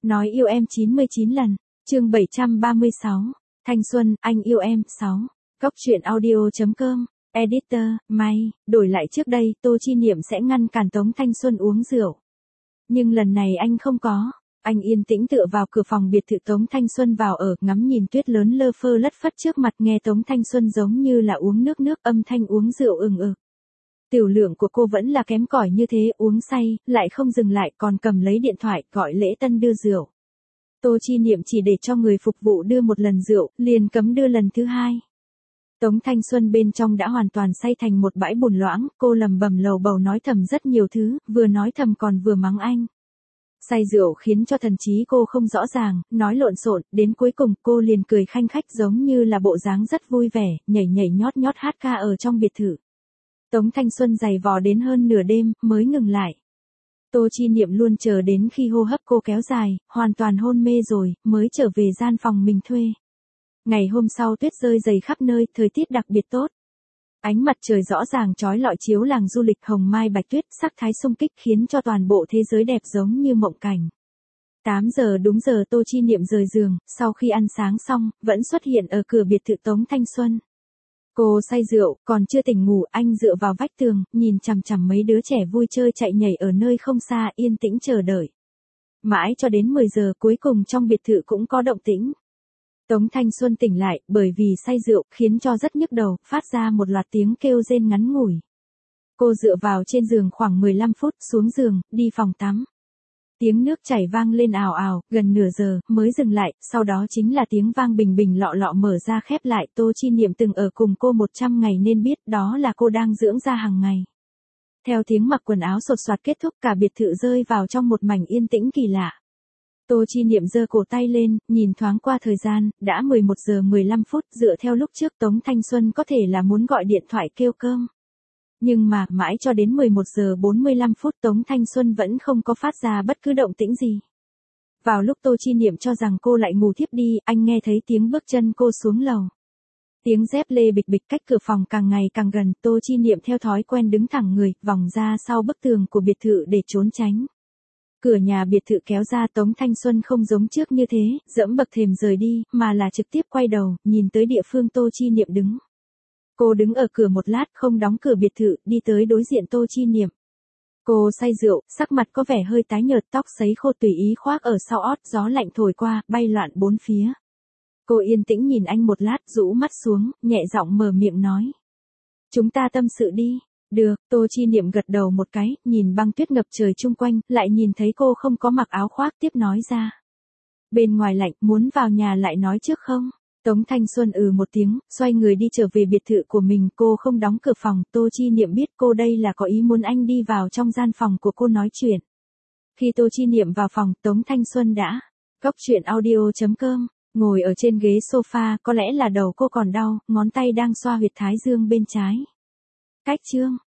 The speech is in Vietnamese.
Nói yêu em 99 lần. Chương 736. Thanh xuân, anh yêu em. 6. Góc truyện audio.com. Editor, May, đổi lại trước đây, Tô Chi Niệm sẽ ngăn cản Tống Thanh Xuân uống rượu. Nhưng lần này anh không có. Anh yên tĩnh tựa vào cửa phòng biệt thự Tống Thanh Xuân vào ở, ngắm nhìn tuyết lớn lơ phơ lất phất trước mặt, nghe Tống Thanh Xuân giống như là uống nước âm thanh uống rượu ừng ực. Tiểu lượng của cô vẫn là kém cỏi như thế, uống say, lại không dừng lại, còn cầm lấy điện thoại, gọi lễ tân đưa rượu. Tô Chi Niệm chỉ để cho người phục vụ đưa một lần rượu, liền cấm đưa lần thứ hai. Tống Thanh Xuân bên trong đã hoàn toàn say thành một bãi bùn loãng, cô lầm bầm lầu bầu nói thầm rất nhiều thứ, vừa nói thầm còn vừa mắng anh. Say rượu khiến cho thần trí cô không rõ ràng, nói lộn xộn, đến cuối cùng cô liền cười khanh khách giống như là bộ dáng rất vui vẻ, nhảy nhót hát ca ở trong biệt thự. Tống Thanh Xuân giày vò đến hơn nửa đêm, mới ngừng lại. Tô Chi Niệm luôn chờ đến khi hô hấp cô kéo dài, hoàn toàn hôn mê rồi, mới trở về gian phòng mình thuê. Ngày hôm sau tuyết rơi dày khắp nơi, thời tiết đặc biệt tốt. Ánh mặt trời rõ ràng chói lọi chiếu làng du lịch hồng mai bạch tuyết, sắc thái xung kích khiến cho toàn bộ thế giới đẹp giống như mộng cảnh. 8 giờ đúng giờ Tô Chi Niệm rời giường, sau khi ăn sáng xong, vẫn xuất hiện ở cửa biệt thự Tống Thanh Xuân. Cô say rượu, còn chưa tỉnh ngủ, anh dựa vào vách tường, nhìn chằm chằm mấy đứa trẻ vui chơi chạy nhảy ở nơi không xa, yên tĩnh chờ đợi. Mãi cho đến 10 giờ cuối cùng trong biệt thự cũng có động tĩnh. Tống Thanh Xuân tỉnh lại, bởi vì say rượu, khiến cho rất nhức đầu, phát ra một loạt tiếng kêu rên ngắn ngủi. Cô dựa vào trên giường khoảng 15 phút, xuống giường, đi phòng tắm. Tiếng nước chảy vang lên ào ào, gần nửa giờ, mới dừng lại, sau đó chính là tiếng vang bình bình lọ lọ mở ra khép lại. Tô Chi Niệm từng ở cùng cô 100 ngày nên biết đó là cô đang dưỡng da hàng ngày. Theo tiếng mặc quần áo sột soạt kết thúc, cả biệt thự rơi vào trong một mảnh yên tĩnh kỳ lạ. Tô Chi Niệm giơ cổ tay lên, nhìn thoáng qua thời gian, đã 11 giờ 15 phút, dựa theo lúc trước Tống Thanh Xuân có thể là muốn gọi điện thoại kêu cơm. Nhưng mà, mãi cho đến 11 giờ 45 phút Tống Thanh Xuân vẫn không có phát ra bất cứ động tĩnh gì. Vào lúc Tô Chi Niệm cho rằng cô lại ngủ thiếp đi, anh nghe thấy tiếng bước chân cô xuống lầu. Tiếng dép lê bịch bịch cách cửa phòng càng ngày càng gần, Tô Chi Niệm theo thói quen đứng thẳng người, vòng ra sau bức tường của biệt thự để trốn tránh. Cửa nhà biệt thự kéo ra, Tống Thanh Xuân không giống trước như thế, dẫm bậc thềm rời đi, mà là trực tiếp quay đầu, nhìn tới địa phương Tô Chi Niệm đứng. Cô đứng ở cửa một lát không đóng cửa biệt thự, đi tới đối diện Tô Chi Niệm. Cô say rượu, sắc mặt có vẻ hơi tái nhợt, tóc sấy khô tùy ý khoác ở sau ót, gió lạnh thổi qua, bay loạn bốn phía. Cô yên tĩnh nhìn anh một lát, rũ mắt xuống, nhẹ giọng mở miệng nói. Chúng ta tâm sự đi. Được, Tô Chi Niệm gật đầu một cái, nhìn băng tuyết ngập trời chung quanh, lại nhìn thấy cô không có mặc áo khoác, tiếp nói ra. Bên ngoài lạnh, muốn vào nhà lại nói trước không? Tống Thanh Xuân một tiếng, xoay người đi trở về biệt thự của mình, cô không đóng cửa phòng, Tô Chi Niệm biết cô đây là có ý muốn anh đi vào trong gian phòng của cô nói chuyện. Khi Tô Chi Niệm vào phòng, Tống Thanh Xuân đã. Góc truyện audio.com, ngồi ở trên ghế sofa, có lẽ là đầu cô còn đau, ngón tay đang xoa huyệt thái dương bên trái. Cách chương.